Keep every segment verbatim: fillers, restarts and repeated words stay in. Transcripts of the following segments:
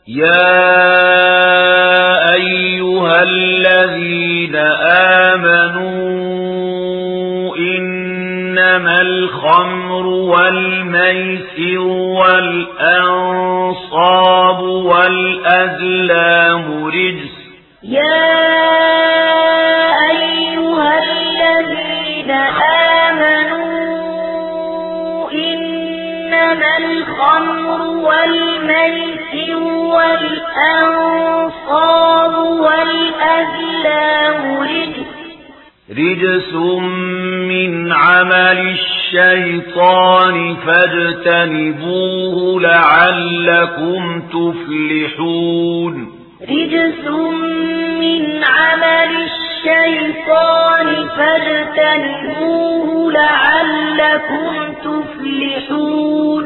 يا أيها الذين آمنوا إنما الخمر والميسر والأنصاب والأزلام رجس يا أيها الذين آمنوا إنما الخمر والميسر والأنصاب والأزلام رجس رجس من عمل الشيطان فاجتنبوه لعلكم تفلحون رجس من عمل الشيطان فاجتنبوه لعلكم تفلحون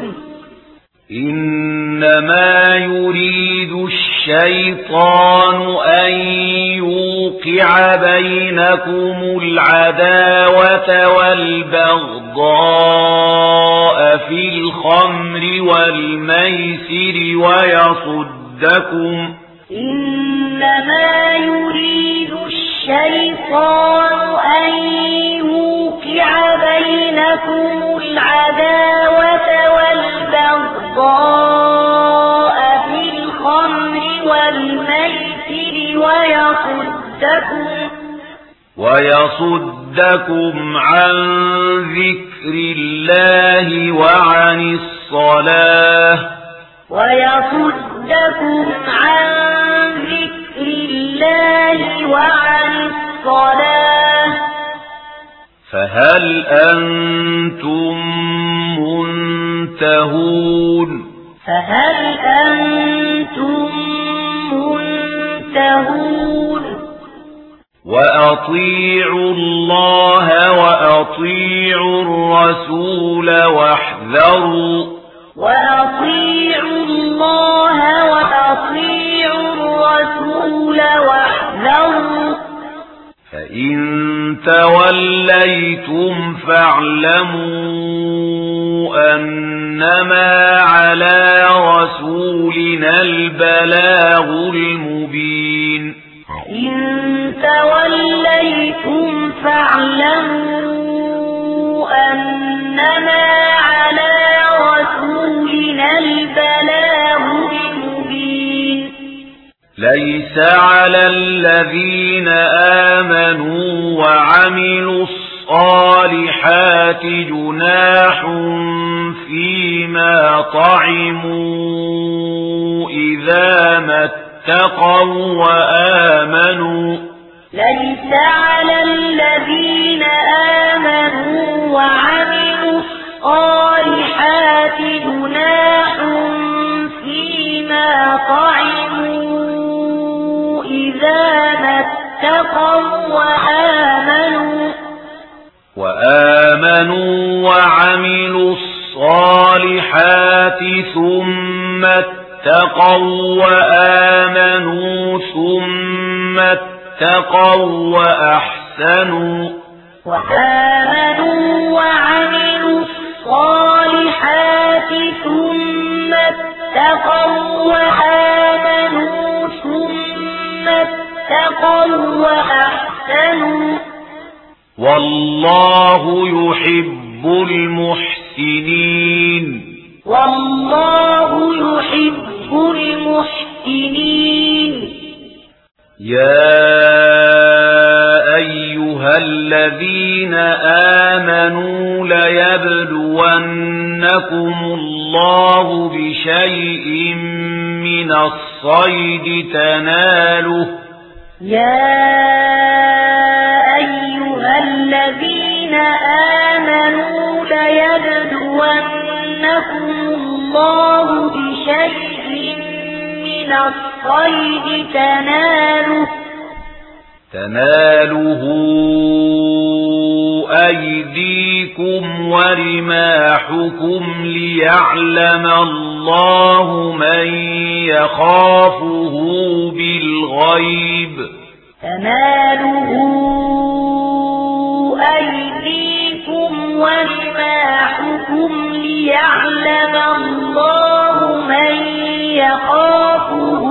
إنما يريد الشيطان أن يوقع بينكم العداوة والبغضاء في الخمر والميسر ويصدكم إنما يريد الشيطان أن يوقع بينكم العداوة والبغضاء في الخمر والميسر ويصدكم ويصدكم عن ذكر الله وعن الصلاة ويصدكم عن ذكر الله وعن الصلاة فهل أنتم منتهون فهل أنتم منتهون وأطيعوا الله وأطيعوا الرسول واحذروا وأطيعوا الله وأطيعوا الرسول واحذروا فإن توليتم فاعلموا أنما على رسولنا البلاغ المبين فإن توليتم فاعلموا أنما على رسولنا البلاغ المبين ليس على الذين آمنوا وعملوا الصالحات جناح فيما طعموا إذا ما اتقوا وآمنوا ليس على الذين آمنوا وعملوا الصالحات جناح فيما طعموا إذا ما اتقوا وآمنوا وآمنوا وعملوا الصالحات ثم اتقوا وآمنوا ثم اتقوا وأحسنوا وآمنوا وعملوا الصالحات ثم اتقوا وآمنوا ثم اتقوا وأحسنوا والله يحب المحسنين والله يحب المحسنين يا أيها الذين آمنوا ليبلونكم الله بشيء من الصيد تناله يا أيها الذين آمنوا ليبلونكم الله بشيء من الصيد تناله تناله أيديكم ورماحكم ليعلم الله من يخافه بالغيب تناله أيديكم ورماحكم ليعلم الله من يخافه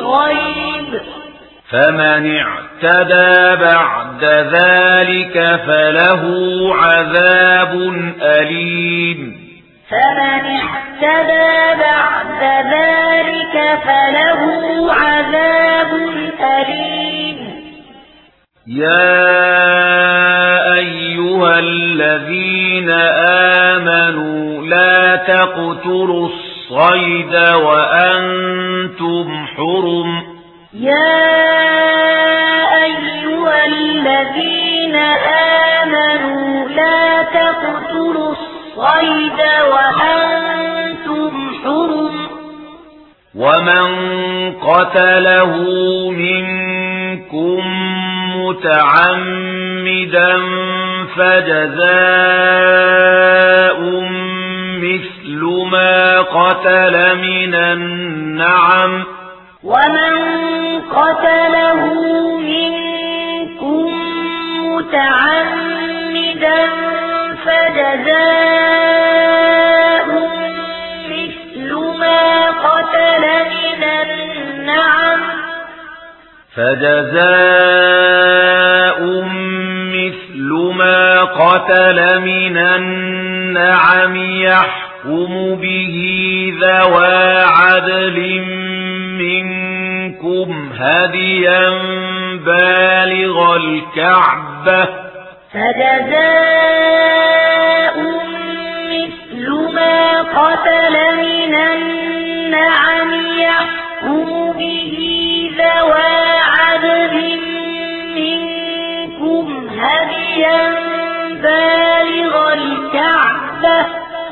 الغيب فمن اعتدى بعد ذلك فله عذاب أليم فمن اعتدى بعد ذلك فله عذاب أليم يا أيها الذين آمنوا لا تقتلوا الصيد وأنتم حرم يا أيها الذين آمنوا لا تقتلوا الصيد وأنتم حرم ومن قتله منكم متعمدا فجزاء مثل ما قتل من النعم ومن قتله منكم متعمدا فجزاء مثل ما قتل من النعم فجزاء مثل ما قتل من النعم يحكم به ذوى عدل منكم هديا بالغ الكعبة فجزاء مثل ما قتل من النعم يحكم به ذوى عدل منكم هديا بالغ الكعبة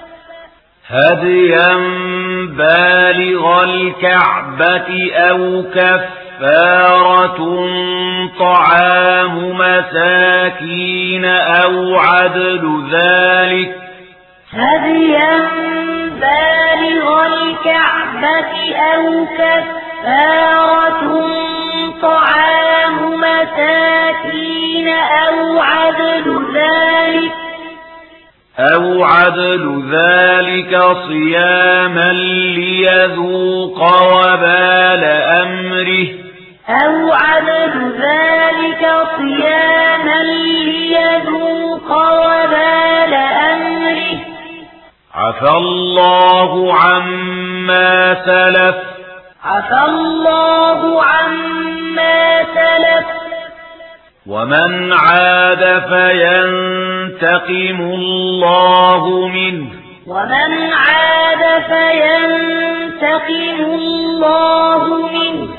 هديا بالغ الكعبة أو كفارة طعام مساكين أو عدل ذلك هديا بالغ الكعبة أو كفارة طعام مساكين أو عدل ذلك أو عدل ذلك صياما ليذوق وبال أمره أو عدل ذلك صياما ليذوق وبال أمره عفى الله عما سلف عفى الله عما سلف ومن عاد فينتقم الله منه ومن عاد فينتقم الله منه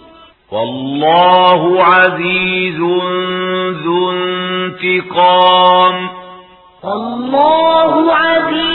والله عزيز ذو انتقام والله عزيز